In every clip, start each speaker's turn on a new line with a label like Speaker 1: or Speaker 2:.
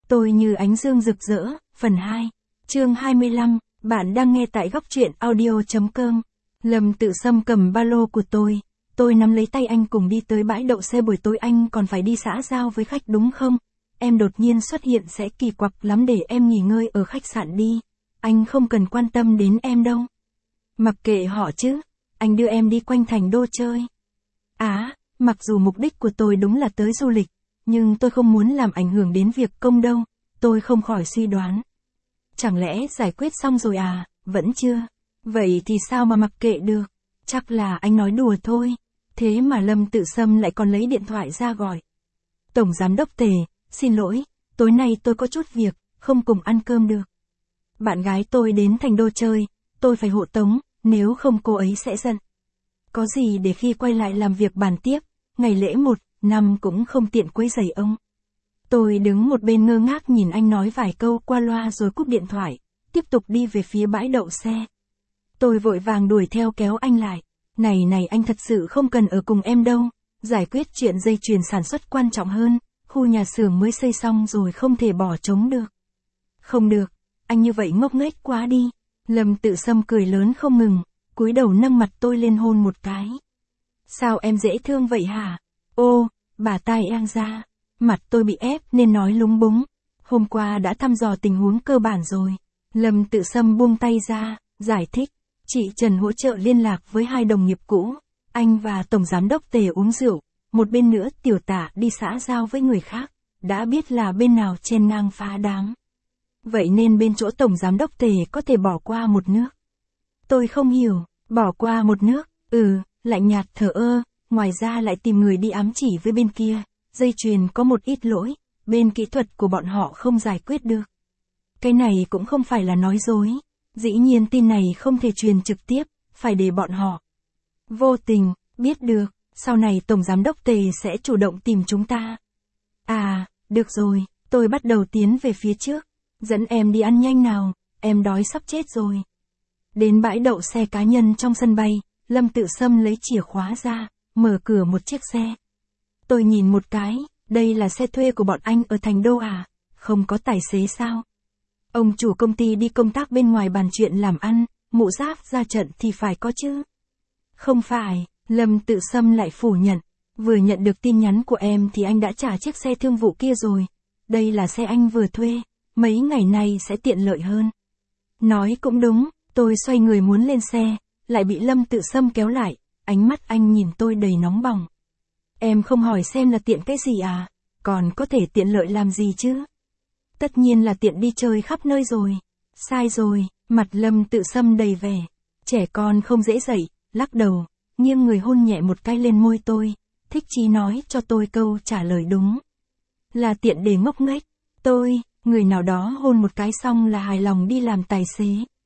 Speaker 1: Tôi như ánh dương rực rỡ, phần 2, chương 25, bạn đang nghe tại góc truyện audio.com. Lâm Tự Sâm cầm ba lô của tôi nắm lấy tay anh cùng đi tới bãi đậu xe. Buổi tối anh còn phải đi xã giao với khách đúng không? Em đột nhiên xuất hiện sẽ kỳ quặc lắm, để em nghỉ ngơi ở khách sạn đi. Anh không cần quan tâm đến em đâu. Mặc kệ họ chứ, anh đưa em đi quanh thành đô chơi. Mặc dù mục đích của tôi đúng là tới du lịch, nhưng tôi không muốn làm ảnh hưởng đến việc công đâu. Tôi không khỏi suy đoán. Chẳng lẽ giải quyết xong rồi à? Vẫn chưa. Vậy thì sao mà mặc kệ được? Chắc là anh nói đùa thôi. Thế mà Lâm Tự Sâm lại còn lấy điện thoại ra gọi. Tổng giám đốc Tề, xin lỗi, tối nay tôi có chút việc, không cùng ăn cơm được. Bạn gái tôi đến thành đô chơi, tôi phải hộ tống, nếu không cô ấy sẽ giận. Có gì để khi quay lại làm việc bàn tiếp, ngày lễ 1 năm cũng không tiện quấy rầy ông. Tôi đứng một bên ngơ ngác nhìn anh nói vài câu qua loa rồi cúp điện thoại, tiếp tục đi về phía bãi đậu xe. Tôi vội vàng đuổi theo kéo anh lại. Này anh thật sự không cần ở cùng em đâu, giải quyết chuyện dây chuyền sản xuất quan trọng hơn, khu nhà xưởng mới xây xong rồi không thể bỏ trống được. Không được, anh như vậy ngốc nghếch quá đi. Lâm Tự Sâm cười lớn không ngừng, cúi đầu nâng mặt tôi lên hôn một cái. Sao em dễ thương vậy hả? Ô, bà tai eng ra. Mặt tôi bị ép nên nói lúng búng. Hôm qua đã thăm dò tình huống cơ bản rồi. Lâm Tự Sâm buông tay ra, giải thích. Chị Trần hỗ trợ liên lạc với 2 đồng nghiệp cũ. Anh và Tổng Giám đốc Tề uống rượu. Một bên nữa Tiểu Tả đi xã giao với người khác. Đã biết là bên nào chen ngang phá đám. Vậy nên bên chỗ Tổng Giám đốc Tề có thể bỏ qua một nước. Tôi không hiểu, bỏ qua một nước, lạnh nhạt thờ ơ, ngoài ra lại tìm người đi ám chỉ với bên kia. Dây chuyền có một ít lỗi, bên kỹ thuật của bọn họ không giải quyết được. Cái này cũng không phải là nói dối. Dĩ nhiên tin này không thể truyền trực tiếp, phải để bọn họ vô tình biết được, sau này Tổng Giám đốc Tề sẽ chủ động tìm chúng ta. Được rồi, tôi bắt đầu tiến về phía trước. Dẫn em đi ăn nhanh nào, em đói sắp chết rồi. Đến bãi đậu xe cá nhân trong sân bay, Lâm Tự Sâm lấy chìa khóa ra, mở cửa một chiếc xe. Tôi nhìn một cái, đây là xe thuê của bọn anh ở thành đô à? Không có tài xế sao? Ông chủ công ty đi công tác bên ngoài bàn chuyện làm ăn, mụ giáp ra trận thì phải có chứ. Không phải, Lâm Tự Sâm lại phủ nhận. Vừa nhận được tin nhắn của em thì anh đã trả chiếc xe thương vụ kia rồi. Đây là xe anh vừa thuê, mấy ngày nay sẽ tiện lợi hơn. Nói cũng đúng, tôi xoay người muốn lên xe, lại bị Lâm Tự Sâm kéo lại, ánh mắt anh nhìn tôi đầy nóng bỏng. Em không hỏi xem là tiện cái gì à? Còn có thể tiện lợi làm gì chứ? Tất nhiên là tiện đi chơi khắp nơi rồi. Sai rồi, mặt Lâm Tự Sâm đầy vẻ. Trẻ con không dễ dậy, lắc đầu, nghiêng người hôn nhẹ một cái lên môi tôi. Thích chí nói cho tôi câu trả lời đúng. Là tiện để ngốc nghếch. Người nào đó hôn một cái xong là hài lòng đi làm tài xế.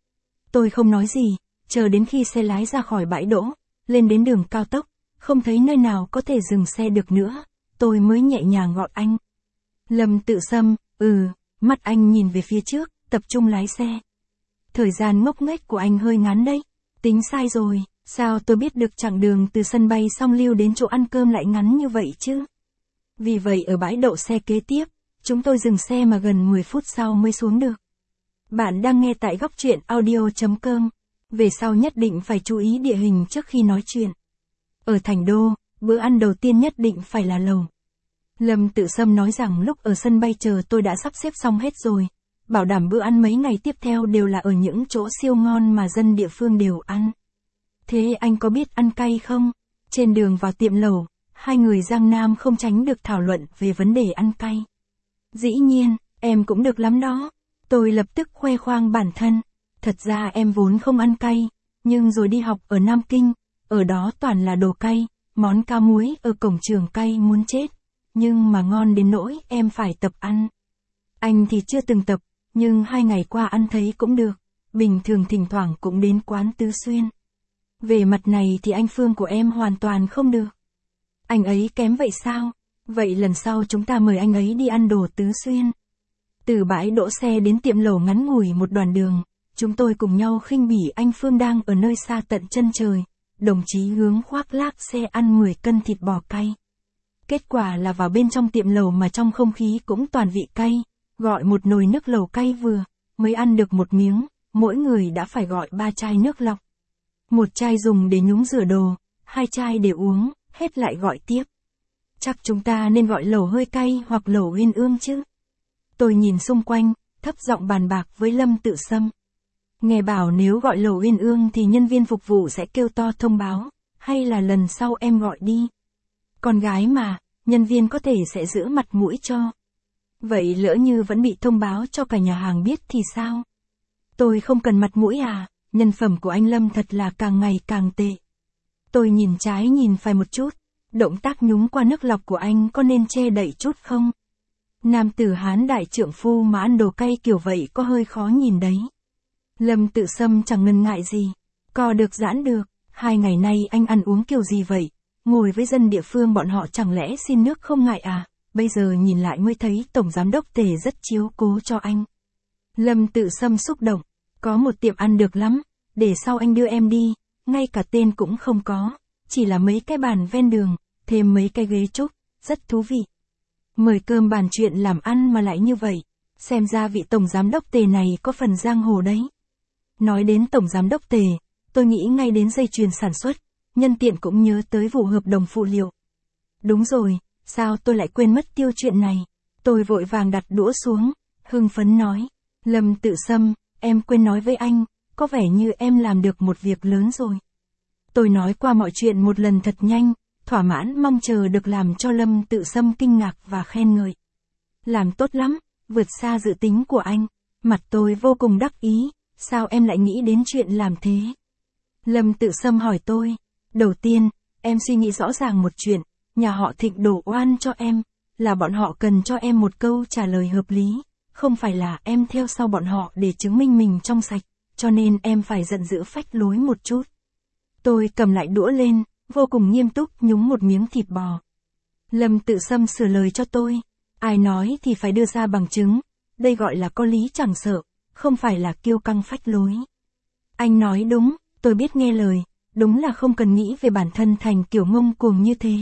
Speaker 1: Tôi không nói gì, chờ đến khi xe lái ra khỏi bãi đỗ, lên đến đường cao tốc, không thấy nơi nào có thể dừng xe được nữa, tôi mới nhẹ nhàng gọi anh. Lâm Tự Sâm, mắt anh nhìn về phía trước, tập trung lái xe. Thời gian ngốc nghếch của anh hơi ngắn đấy, tính sai rồi, sao tôi biết được chặng đường từ sân bay Song Lưu đến chỗ ăn cơm lại ngắn như vậy chứ? Vì vậy ở bãi đậu xe kế tiếp, chúng tôi dừng xe mà gần 10 phút sau mới xuống được. Bạn đang nghe tại góc truyện audio.com. Về sau nhất định phải chú ý địa hình trước khi nói chuyện. Ở thành đô, bữa ăn đầu tiên nhất định phải là lẩu. Lâm Tự Sâm nói rằng lúc ở sân bay chờ tôi đã sắp xếp xong hết rồi. Bảo đảm bữa ăn mấy ngày tiếp theo đều là ở những chỗ siêu ngon mà dân địa phương đều ăn. Thế anh có biết ăn cay không? Trên đường vào tiệm lẩu, 2 người Giang Nam không tránh được thảo luận về vấn đề ăn cay. Dĩ nhiên, em cũng được lắm đó. Tôi lập tức khoe khoang bản thân. Thật ra em vốn không ăn cay, nhưng rồi đi học ở Nam Kinh, ở đó toàn là đồ cay, món cá muối ở cổng trường cay muốn chết. Nhưng mà ngon đến nỗi em phải tập ăn. Anh thì chưa từng tập, nhưng 2 ngày qua ăn thấy cũng được. Bình thường thỉnh thoảng cũng đến quán Tứ Xuyên. Về mặt này thì anh Phương của em hoàn toàn không được. Anh ấy kém vậy sao? Vậy lần sau chúng ta mời anh ấy đi ăn đồ Tứ Xuyên. Từ bãi đỗ xe đến tiệm lẩu ngắn ngủi một đoạn đường, chúng tôi cùng nhau khinh bỉ anh Phương đang ở nơi xa tận chân trời. Đồng chí hướng khoác lác xe ăn 10 cân thịt bò cay. Kết quả là vào bên trong tiệm lẩu mà trong không khí cũng toàn vị cay, gọi một nồi nước lẩu cay vừa, mới ăn được một miếng, mỗi người đã phải gọi 3 chai nước lọc. Một chai dùng để nhúng rửa đồ, 2 chai để uống, hết lại gọi tiếp. Chắc chúng ta nên gọi lẩu hơi cay hoặc lẩu uyên ương chứ. Tôi nhìn xung quanh, thấp giọng bàn bạc với Lâm Tự Sâm. Nghe bảo nếu gọi lẩu uyên ương thì nhân viên phục vụ sẽ kêu to thông báo, hay là lần sau em gọi đi. Con gái mà, nhân viên có thể sẽ giữ mặt mũi cho. Vậy lỡ như vẫn bị thông báo cho cả nhà hàng biết thì sao? Tôi không cần mặt mũi à, nhân phẩm của anh Lâm thật là càng ngày càng tệ. Tôi nhìn trái nhìn phải một chút, động tác nhúng qua nước lọc của anh có nên che đậy chút không? Nam tử Hán đại trượng phu mà ăn đồ cay kiểu vậy có hơi khó nhìn đấy. Lâm Tự Sâm chẳng ngần ngại gì, co được giãn được, 2 ngày nay anh ăn uống kiểu gì vậy? Ngồi với dân địa phương bọn họ chẳng lẽ xin nước không ngại à? Bây giờ nhìn lại mới thấy Tổng Giám đốc Tề rất chiếu cố cho anh. Lâm Tự Sâm xúc động, có một tiệm ăn được lắm, để sau anh đưa em đi, ngay cả tên cũng không có, chỉ là mấy cái bàn ven đường, thêm mấy cái ghế trúc, rất thú vị. Mời cơm bàn chuyện làm ăn mà lại như vậy, xem ra vị Tổng Giám đốc Tề này có phần giang hồ đấy. Nói đến Tổng Giám đốc Tề, tôi nghĩ ngay đến dây chuyền sản xuất, nhân tiện cũng nhớ tới vụ hợp đồng phụ liệu. Đúng rồi, sao tôi lại quên mất tiêu chuyện này? Tôi vội vàng đặt đũa xuống, hưng phấn nói. Lâm Tự Sâm, em quên nói với anh, có vẻ như em làm được một việc lớn rồi. Tôi nói qua mọi chuyện một lần thật nhanh, thỏa mãn mong chờ được làm cho Lâm Tự Sâm kinh ngạc và khen ngợi. Làm tốt lắm, vượt xa dự tính của anh. Mặt tôi vô cùng đắc ý, sao em lại nghĩ đến chuyện làm thế? Lâm Tự Sâm hỏi tôi. Đầu tiên, em suy nghĩ rõ ràng một chuyện, nhà họ Thịnh đổ oan cho em, là bọn họ cần cho em một câu trả lời hợp lý, không phải là em theo sau bọn họ để chứng minh mình trong sạch, cho nên em phải giận dữ phách lối một chút. Tôi cầm lại đũa lên, vô cùng nghiêm túc nhúng một miếng thịt bò. Lâm Tự Sâm sửa lời cho tôi, ai nói thì phải đưa ra bằng chứng, đây gọi là có lý chẳng sợ, không phải là kiêu căng phách lối. Anh nói đúng, tôi biết nghe lời, đúng là không cần nghĩ về bản thân thành kiểu ngông cuồng như thế.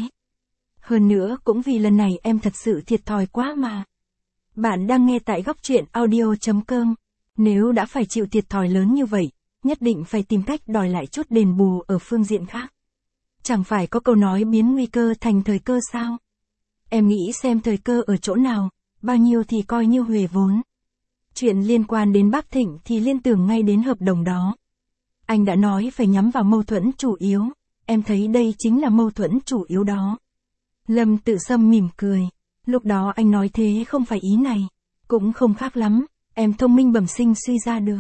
Speaker 1: Hơn nữa cũng vì lần này em thật sự thiệt thòi quá mà. Bạn đang nghe tại góc truyện audio.com. Nếu đã phải chịu thiệt thòi lớn như vậy, nhất định phải tìm cách đòi lại chút đền bù ở phương diện khác. Chẳng phải có câu nói biến nguy cơ thành thời cơ sao? Em nghĩ xem thời cơ ở chỗ nào, bao nhiêu thì coi như huề vốn. Chuyện liên quan đến bác Thịnh thì liên tưởng ngay đến hợp đồng đó. Anh đã nói phải nhắm vào mâu thuẫn chủ yếu, em thấy đây chính là mâu thuẫn chủ yếu đó. Lâm Tự Sâm mỉm cười, lúc đó anh nói thế không phải ý này, cũng không khác lắm, em thông minh bẩm sinh suy ra được.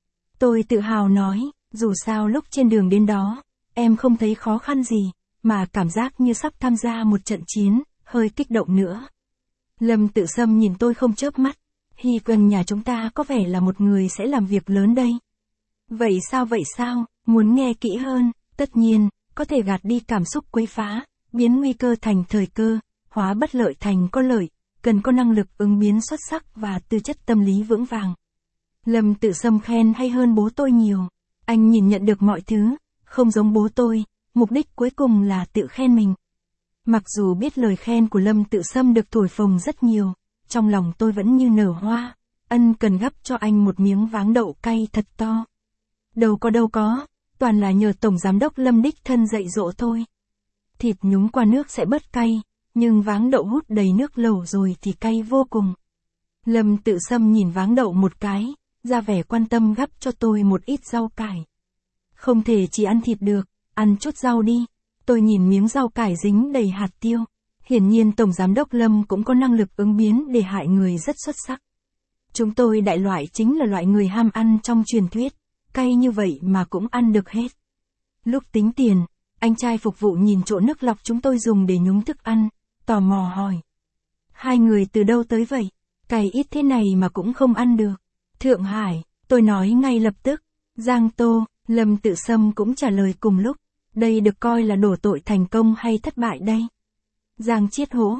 Speaker 1: Tôi tự hào nói, dù sao lúc trên đường đến đó, em không thấy khó khăn gì, mà cảm giác như sắp tham gia một trận chiến, hơi kích động nữa. Lâm Tự Sâm nhìn tôi không chớp mắt, Hy gần nhà chúng ta có vẻ là một người sẽ làm việc lớn đây. Vậy sao, muốn nghe kỹ hơn, tất nhiên, có thể gạt đi cảm xúc quấy phá, biến nguy cơ thành thời cơ, hóa bất lợi thành có lợi, cần có năng lực ứng biến xuất sắc và tư chất tâm lý vững vàng. Lâm Tự Sâm khen hay hơn bố tôi nhiều, anh nhìn nhận được mọi thứ, không giống bố tôi, mục đích cuối cùng là tự khen mình. Mặc dù biết lời khen của Lâm Tự Sâm được thổi phồng rất nhiều, trong lòng tôi vẫn như nở hoa, ân cần gắp cho anh một miếng váng đậu cay thật to. Đâu có, toàn là nhờ Tổng Giám đốc Lâm đích thân dạy dỗ thôi. Thịt nhúng qua nước sẽ bớt cay, nhưng váng đậu hút đầy nước lẩu rồi thì cay vô cùng. Lâm Tự Sâm nhìn váng đậu một cái, ra vẻ quan tâm gắp cho tôi một ít rau cải. Không thể chỉ ăn thịt được, ăn chút rau đi. Tôi nhìn miếng rau cải dính đầy hạt tiêu. Hiển nhiên Tổng Giám đốc Lâm cũng có năng lực ứng biến để hại người rất xuất sắc. Chúng tôi đại loại chính là loại người ham ăn trong truyền thuyết, cay như vậy mà cũng ăn được hết. Lúc tính tiền, anh trai phục vụ nhìn chỗ nước lọc chúng tôi dùng để nhúng thức ăn, tò mò hỏi. Hai người từ đâu tới vậy? Cay ít thế này mà cũng không ăn được. Thượng Hải, tôi nói ngay lập tức. Giang Tô, Lâm Tự Sâm cũng trả lời cùng lúc. Đây được coi là đổ tội thành công hay thất bại đây? Giang Chiết hỗ,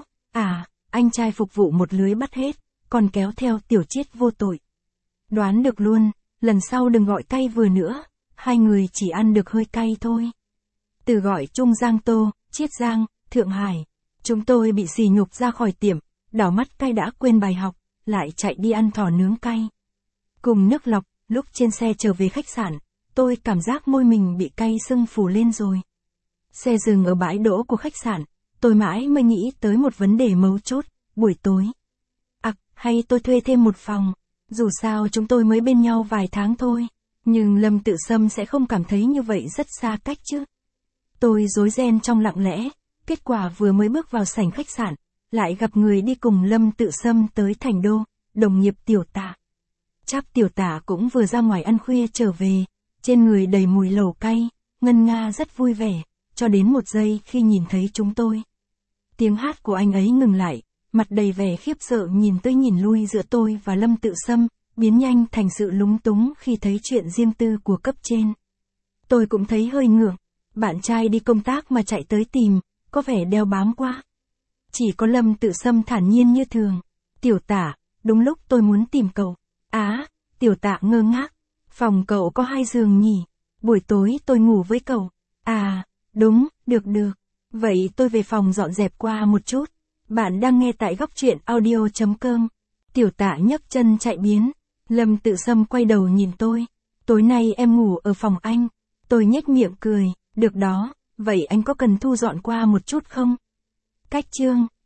Speaker 1: anh trai phục vụ một lưới bắt hết, còn kéo theo Tiểu Chiết vô tội. Đoán được luôn, lần sau đừng gọi cay vừa nữa, hai người chỉ ăn được hơi cay thôi. Từ gọi chung Giang Tô, Chiết Giang, Thượng Hải, chúng tôi bị sỉ nhục ra khỏi tiệm, đảo mắt cay đã quên bài học, lại chạy đi ăn thỏ nướng cay. Cùng nước lọc, lúc trên xe trở về khách sạn, tôi cảm giác môi mình bị cay sưng phù lên rồi. Xe dừng ở bãi đỗ của khách sạn, tôi mãi mới nghĩ tới một vấn đề mấu chốt, buổi tối. Hay tôi thuê thêm một phòng, dù sao chúng tôi mới bên nhau vài tháng thôi, nhưng Lâm Tự Sâm sẽ không cảm thấy như vậy rất xa cách chứ. Tôi rối ren trong lặng lẽ, kết quả vừa mới bước vào sảnh khách sạn, lại gặp người đi cùng Lâm Tự Sâm tới Thành Đô, đồng nghiệp Tiểu Tạ. Chắc Tiểu Tạ cũng vừa ra ngoài ăn khuya trở về, trên người đầy mùi lẩu cay, ngân nga rất vui vẻ, cho đến một giây khi nhìn thấy chúng tôi. Tiếng hát của anh ấy ngừng lại, mặt đầy vẻ khiếp sợ nhìn tới nhìn lui giữa tôi và Lâm Tự Sâm, biến nhanh thành sự lúng túng khi thấy chuyện riêng tư của cấp trên. Tôi cũng thấy hơi ngượng, bạn trai đi công tác mà chạy tới tìm, có vẻ đeo bám quá. Chỉ có Lâm Tự Sâm thản nhiên như thường. Tiểu Tạ, đúng lúc tôi muốn tìm cậu. Tiểu Tạ ngơ ngác. Phòng cậu có 2 giường nhỉ? Buổi tối tôi ngủ với cậu. Đúng, được. Vậy tôi về phòng dọn dẹp qua một chút. Bạn đang nghe tại góc truyện audio.com. Tiểu Tạ nhấc chân chạy biến. Lâm Tự Sâm quay đầu nhìn tôi. Tối nay em ngủ ở phòng anh. Tôi nhếch miệng cười. Được đó, vậy anh có cần thu dọn qua một chút không? Cách chương